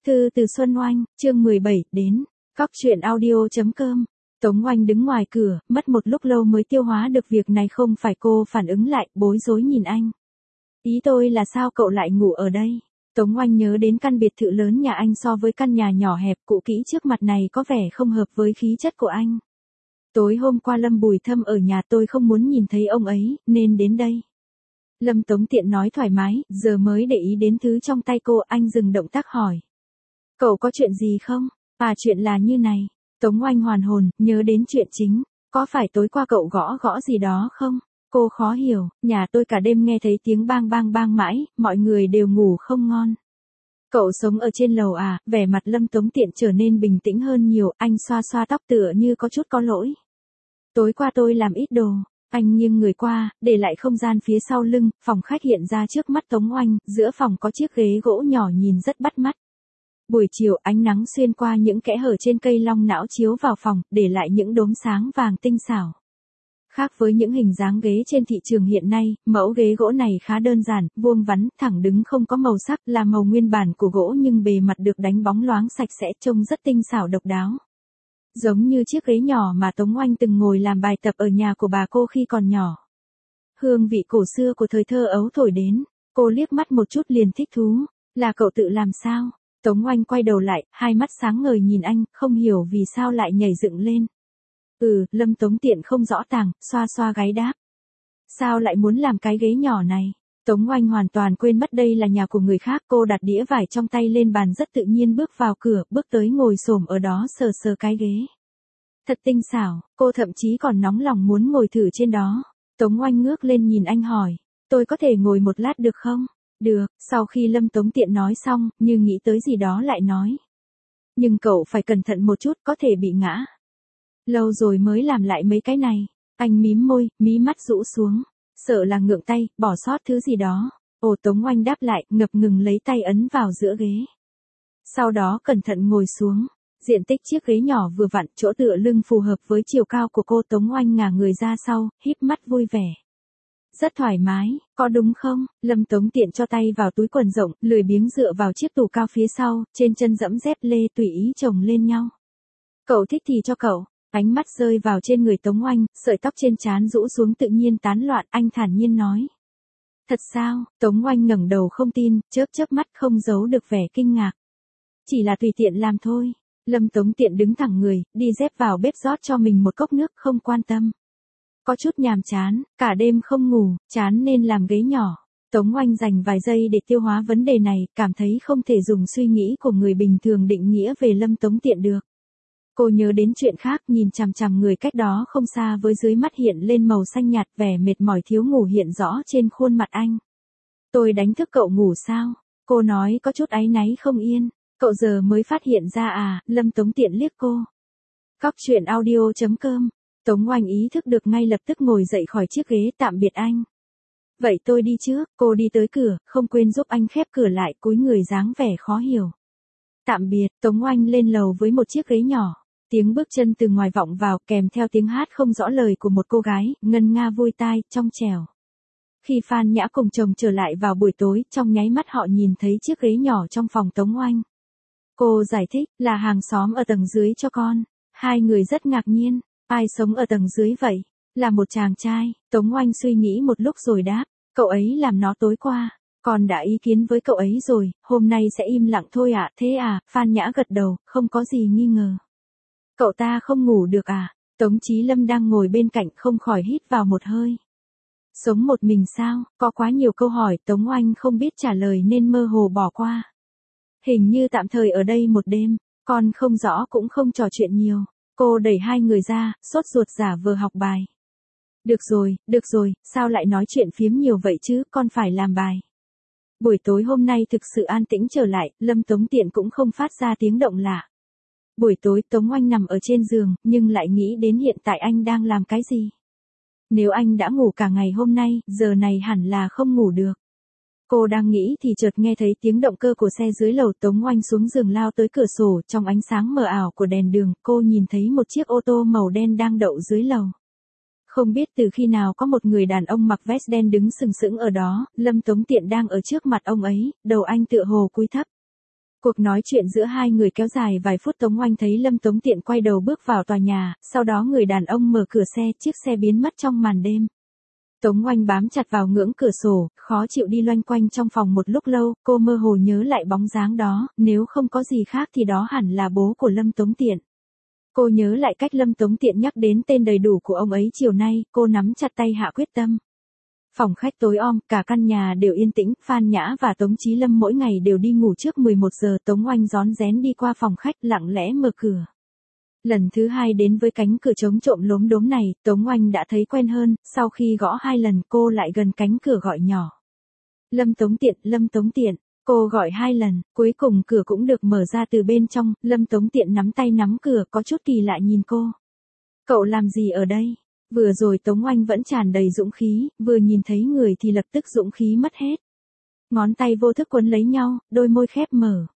Thư từ Xuân Oanh, chương 17, đến. Cóc truyện audio.com. Tống Oanh đứng ngoài cửa, mất một lúc lâu mới tiêu hóa được việc này. Không phải cô phản ứng lại, bối rối nhìn anh. Ý tôi là sao cậu lại ngủ ở đây? Tống Oanh nhớ đến căn biệt thự lớn nhà anh so với căn nhà nhỏ hẹp cũ kỹ trước mặt này có vẻ không hợp với khí chất của anh. Tối hôm qua Lâm Bùi Thâm ở nhà, tôi không muốn nhìn thấy ông ấy, nên đến đây. Lâm Tống Tiện nói thoải mái, giờ mới để ý đến thứ trong tay cô. Anh dừng động tác hỏi. Cậu có chuyện gì không? À, chuyện là như này. Tống Oanh hoàn hồn, nhớ đến chuyện chính. Có phải tối qua cậu gõ gì đó không? Cô khó hiểu, nhà tôi cả đêm nghe thấy tiếng bang bang bang mãi, mọi người đều ngủ không ngon. Cậu sống ở trên lầu à? Vẻ mặt Lâm Tống Tiện trở nên bình tĩnh hơn nhiều. Anh xoa xoa tóc tựa như có chút có lỗi. Tối qua tôi làm ít đồ. Anh nghiêng người qua, để lại không gian phía sau lưng. Phòng khách hiện ra trước mắt Tống Oanh. Giữa phòng có chiếc ghế gỗ nhỏ nhìn rất bắt mắt. Buổi chiều ánh nắng xuyên qua những kẽ hở trên cây long não chiếu vào phòng, để lại những đốm sáng vàng tinh xảo. Khác với những hình dáng ghế trên thị trường hiện nay, mẫu ghế gỗ này khá đơn giản, vuông vắn, thẳng đứng, không có màu sắc, là màu nguyên bản của gỗ nhưng bề mặt được đánh bóng loáng sạch sẽ, trông rất tinh xảo độc đáo. Giống như chiếc ghế nhỏ mà Tống Oanh từng ngồi làm bài tập ở nhà của bà cô khi còn nhỏ. Hương vị cổ xưa của thời thơ ấu thổi đến, cô liếc mắt một chút liền thích thú. Là cậu tự làm sao? Tống Oanh quay đầu lại, hai mắt sáng ngời nhìn anh, không hiểu vì sao lại nhảy dựng lên. Lâm Tống Tiện không rõ tàng, xoa xoa gáy đáp. Sao lại muốn làm cái ghế nhỏ này? Tống Oanh hoàn toàn quên mất đây là nhà của người khác. Cô đặt đĩa vải trong tay lên bàn rất tự nhiên bước vào cửa, bước tới ngồi xổm ở đó sờ sờ cái ghế. Thật tinh xảo, cô thậm chí còn nóng lòng muốn ngồi thử trên đó. Tống Oanh ngước lên nhìn anh hỏi, tôi có thể ngồi một lát được không? Được. Sau khi Lâm Tống Tiện nói xong, như nghĩ tới gì đó lại nói. Nhưng cậu phải cẩn thận một chút, có thể bị ngã. Lâu rồi mới làm lại mấy cái này. Anh mím môi, mí mắt rũ xuống. Sợ là ngượng tay, bỏ sót thứ gì đó. Tống Oanh đáp lại, ngập ngừng lấy tay ấn vào giữa ghế. Sau đó cẩn thận ngồi xuống. Diện tích chiếc ghế nhỏ vừa vặn, chỗ tựa lưng phù hợp với chiều cao của cô. Tống Oanh ngả người ra sau, híp mắt vui vẻ. Rất thoải mái, có đúng không? Lâm Tống Tiện cho tay vào túi quần rộng, lười biếng dựa vào chiếc tủ cao phía sau, trên chân dẫm dép lê tùy ý chồng lên nhau. Cậu thích thì cho cậu. Ánh mắt rơi vào trên người Tống Oanh, sợi tóc trên trán rũ xuống tự nhiên tán loạn, anh thản nhiên nói. Thật sao? Tống Oanh ngẩng đầu không tin, chớp mắt không giấu được vẻ kinh ngạc. Chỉ là tùy tiện làm thôi. Lâm Tống Tiện đứng thẳng người, đi dép vào bếp rót cho mình một cốc nước, không quan tâm. Có chút nhàm chán, cả đêm không ngủ, chán nên làm ghế nhỏ. Tống Oanh dành vài giây để tiêu hóa vấn đề này, cảm thấy không thể dùng suy nghĩ của người bình thường định nghĩa về Lâm Tống Tiện được. Cô nhớ đến chuyện khác, nhìn chằm chằm người cách đó không xa với dưới mắt hiện lên màu xanh nhạt, vẻ mệt mỏi thiếu ngủ hiện rõ trên khuôn mặt anh. Tôi đánh thức cậu ngủ sao? Cô nói có chút áy náy không yên. Cậu giờ mới phát hiện ra à? Lâm Tống Tiện liếc cô. Cóc truyện audio.com. Tống Oanh ý thức được ngay lập tức ngồi dậy khỏi chiếc ghế, tạm biệt anh. Vậy tôi đi trước. Cô đi tới cửa, không quên giúp anh khép cửa lại, cúi người dáng vẻ khó hiểu. Tạm biệt. Tống Oanh lên lầu với một chiếc ghế nhỏ. Tiếng bước chân từ ngoài vọng vào, kèm theo tiếng hát không rõ lời của một cô gái, ngân nga vui tai, trong trẻo. Khi Phan Nhã cùng chồng trở lại vào buổi tối, trong nháy mắt họ nhìn thấy chiếc ghế nhỏ trong phòng Tống Oanh. Cô giải thích, là hàng xóm ở tầng dưới cho con. Hai người rất ngạc nhiên. Ai sống ở tầng dưới vậy? Là một chàng trai. Tống Oanh suy nghĩ một lúc rồi đáp. Cậu ấy làm nó tối qua. Con đã ý kiến với cậu ấy rồi, hôm nay sẽ im lặng thôi ạ. Thế à? Phan Nhã gật đầu, không có gì nghi ngờ. Cậu ta không ngủ được à? Tống Chí Lâm đang ngồi bên cạnh không khỏi hít vào một hơi. Sống một mình sao? Có quá nhiều câu hỏi Tống Oanh không biết trả lời nên mơ hồ bỏ qua. Hình như tạm thời ở đây một đêm, con không rõ cũng không trò chuyện nhiều. Cô đẩy hai người ra, sốt ruột giả vờ học bài. Được rồi, sao lại nói chuyện phiếm nhiều vậy chứ, con phải làm bài. Buổi tối hôm nay thực sự an tĩnh trở lại, Lâm Tống Tiện cũng không phát ra tiếng động lạ. Buổi tối Tống Oanh nằm ở trên giường, nhưng lại nghĩ đến hiện tại anh đang làm cái gì. Nếu anh đã ngủ cả ngày hôm nay, giờ này hẳn là không ngủ được. Cô đang nghĩ thì chợt nghe thấy tiếng động cơ của xe dưới lầu. Tống Oanh xuống giường lao tới cửa sổ, trong ánh sáng mờ ảo của đèn đường, cô nhìn thấy một chiếc ô tô màu đen đang đậu dưới lầu. Không biết từ khi nào có một người đàn ông mặc vest đen đứng sừng sững ở đó, Lâm Tống Tiện đang ở trước mặt ông ấy, đầu anh tựa hồ cúi thấp. Cuộc nói chuyện giữa hai người kéo dài vài phút. Tống Oanh thấy Lâm Tống Tiện quay đầu bước vào tòa nhà, sau đó người đàn ông mở cửa xe, chiếc xe biến mất trong màn đêm. Tống Oanh bám chặt vào ngưỡng cửa sổ, khó chịu đi loanh quanh trong phòng một lúc lâu, cô mơ hồ nhớ lại bóng dáng đó, nếu không có gì khác thì đó hẳn là bố của Lâm Tống Tiện. Cô nhớ lại cách Lâm Tống Tiện nhắc đến tên đầy đủ của ông ấy chiều nay, cô nắm chặt tay hạ quyết tâm. Phòng khách tối om, cả căn nhà đều yên tĩnh, Phan Nhã và Tống Chí Lâm mỗi ngày đều đi ngủ trước 11 giờ. Tống Oanh rón rén đi qua phòng khách, lặng lẽ mở cửa. Lần thứ hai đến với cánh cửa trống trộm lốm đốm này, Tống Oanh đã thấy quen hơn, sau khi gõ 2 lần cô lại gần cánh cửa gọi nhỏ. Lâm Tống Tiện, Lâm Tống Tiện. Cô gọi 2 lần, cuối cùng cửa cũng được mở ra từ bên trong. Lâm Tống Tiện nắm tay nắm cửa, có chút kỳ lạ nhìn cô. Cậu làm gì ở đây? Vừa rồi Tống Oanh vẫn tràn đầy dũng khí, vừa nhìn thấy người thì lập tức dũng khí mất hết. Ngón tay vô thức quấn lấy nhau, đôi môi khép mở.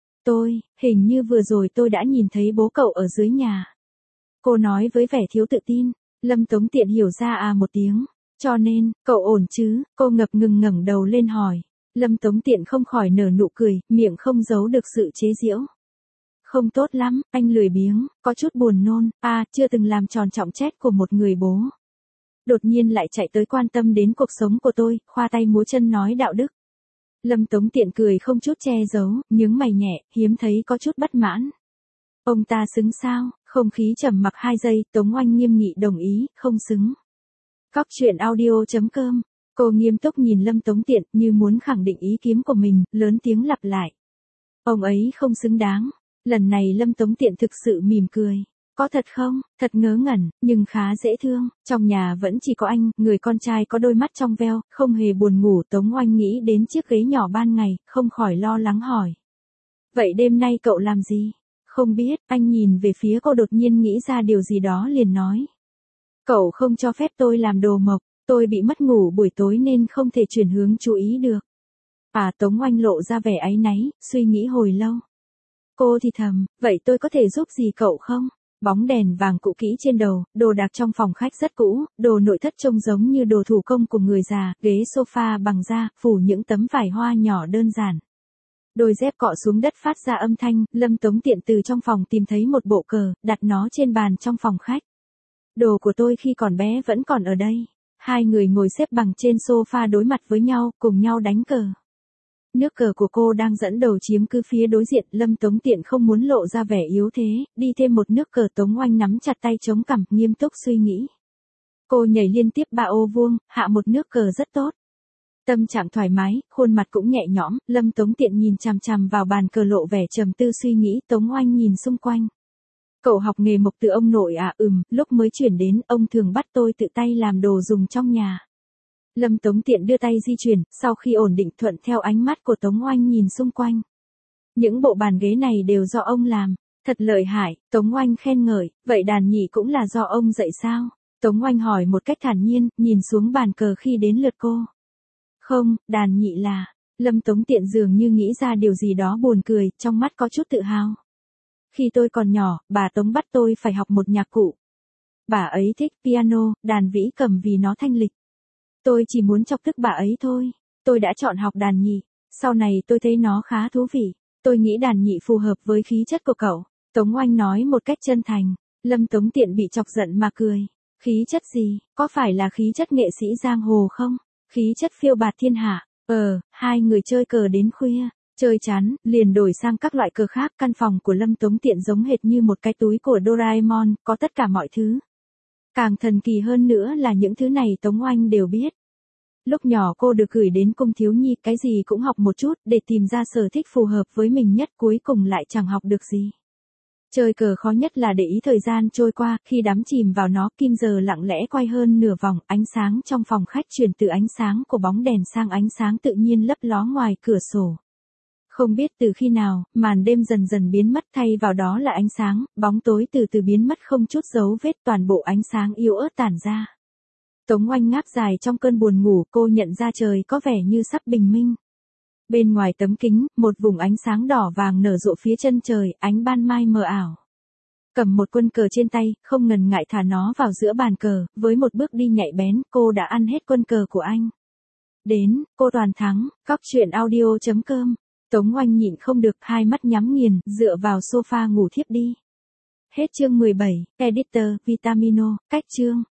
Hình như vừa rồi tôi đã nhìn thấy bố cậu ở dưới nhà. Cô nói với vẻ thiếu tự tin. Lâm Tống Tiện hiểu ra một tiếng. Cho nên, cậu ổn chứ? Cô ngập ngừng ngẩng đầu lên hỏi. Lâm Tống Tiện không khỏi nở nụ cười, miệng không giấu được sự chế giễu. Không tốt lắm, anh lười biếng, có chút buồn nôn, chưa từng làm tròn trọng trách của một người bố. Đột nhiên lại chạy tới quan tâm đến cuộc sống của tôi, khoa tay múa chân nói đạo đức. Lâm Tống Tiện cười không chút che giấu, nhướng mày nhẹ, hiếm thấy có chút bất mãn. Ông ta xứng sao? Không khí trầm mặc 2 giây, Tống Oanh nghiêm nghị đồng ý, không xứng. Cóc truyện audio.com. Cô nghiêm túc nhìn Lâm Tống Tiện như muốn khẳng định ý kiến của mình, lớn tiếng lặp lại. Ông ấy không xứng đáng. Lần này Lâm Tống Tiện thực sự mỉm cười. Có thật không? Thật ngớ ngẩn, nhưng khá dễ thương. Trong nhà vẫn chỉ có anh, người con trai có đôi mắt trong veo, không hề buồn ngủ. Tống Oanh nghĩ đến chiếc ghế nhỏ ban ngày, không khỏi lo lắng hỏi. Vậy đêm nay cậu làm gì? Không biết, anh nhìn về phía cô đột nhiên nghĩ ra điều gì đó liền nói. Cậu không cho phép tôi làm đồ mộc, tôi bị mất ngủ buổi tối nên không thể chuyển hướng chú ý được. Tống Oanh lộ ra vẻ áy náy, suy nghĩ hồi lâu. Cô thì thầm, vậy tôi có thể giúp gì cậu không? Bóng đèn vàng cũ kỹ trên đầu, đồ đạc trong phòng khách rất cũ, đồ nội thất trông giống như đồ thủ công của người già, ghế sofa bằng da, phủ những tấm vải hoa nhỏ đơn giản. Đôi dép cọ xuống đất phát ra âm thanh, Lâm Tống Tiện từ trong phòng tìm thấy một bộ cờ, đặt nó trên bàn trong phòng khách. Đồ của tôi khi còn bé vẫn còn ở đây. Hai người ngồi xếp bằng trên sofa đối mặt với nhau, cùng nhau đánh cờ. Nước cờ của cô đang dẫn đầu chiếm cứ phía đối diện, Lâm Tống Tiện không muốn lộ ra vẻ yếu thế, đi thêm một nước cờ. Tống Oanh nắm chặt tay chống cằm, nghiêm túc suy nghĩ. Cô nhảy liên tiếp 3 ô vuông, hạ một nước cờ rất tốt. Tâm trạng thoải mái, khuôn mặt cũng nhẹ nhõm, Lâm Tống Tiện nhìn chằm chằm vào bàn cờ lộ vẻ trầm tư suy nghĩ. Tống Oanh nhìn xung quanh. Cậu học nghề mộc từ ông nội lúc mới chuyển đến, ông thường bắt tôi tự tay làm đồ dùng trong nhà. Lâm Tống Tiện đưa tay di chuyển, sau khi ổn định thuận theo ánh mắt của Tống Oanh nhìn xung quanh. Những bộ bàn ghế này đều do ông làm. Thật lợi hại, Tống Oanh khen ngợi, vậy đàn nhị cũng là do ông dạy sao? Tống Oanh hỏi một cách thản nhiên, nhìn xuống bàn cờ khi đến lượt cô. Không, đàn nhị là... Lâm Tống Tiện dường như nghĩ ra điều gì đó buồn cười, trong mắt có chút tự hào. Khi tôi còn nhỏ, bà Tống bắt tôi phải học một nhạc cụ. Bà ấy thích piano, đàn vĩ cầm vì nó thanh lịch. Tôi chỉ muốn chọc tức bà ấy thôi. Tôi đã chọn học đàn nhị. Sau này tôi thấy nó khá thú vị. Tôi nghĩ đàn nhị phù hợp với khí chất của cậu. Tống Oanh nói một cách chân thành. Lâm Tống Tiện bị chọc giận mà cười. Khí chất gì? Có phải là khí chất nghệ sĩ giang hồ không? Khí chất phiêu bạt thiên hạ. Hai người chơi cờ đến khuya. Chơi chán, liền đổi sang các loại cờ khác. Căn phòng của Lâm Tống Tiện giống hệt như một cái túi của Doraemon, có tất cả mọi thứ. Càng thần kỳ hơn nữa là những thứ này Tống Oanh đều biết. Lúc nhỏ cô được gửi đến cung thiếu nhi, cái gì cũng học một chút, để tìm ra sở thích phù hợp với mình nhất, cuối cùng lại chẳng học được gì. Chơi cờ khó nhất là để ý thời gian trôi qua, khi đắm chìm vào nó, kim giờ lặng lẽ quay hơn nửa vòng, ánh sáng trong phòng khách chuyển từ ánh sáng của bóng đèn sang ánh sáng tự nhiên lấp ló ngoài cửa sổ. Không biết từ khi nào, màn đêm dần dần biến mất, thay vào đó là ánh sáng, bóng tối từ từ biến mất không chút dấu vết, toàn bộ ánh sáng yếu ớt tản ra. Tống Oanh ngáp dài trong cơn buồn ngủ, cô nhận ra trời có vẻ như sắp bình minh. Bên ngoài tấm kính, một vùng ánh sáng đỏ vàng nở rộ phía chân trời, ánh ban mai mờ ảo. Cầm một quân cờ trên tay, không ngần ngại thả nó vào giữa bàn cờ, với một bước đi nhạy bén, cô đã ăn hết quân cờ của anh. Đến, cô toàn thắng, cóc truyện audio.com Tống Oanh nhịn không được, hai mắt nhắm nghiền, dựa vào sofa ngủ thiếp đi. Hết chương 17, Editor, Vitamino, cách chương.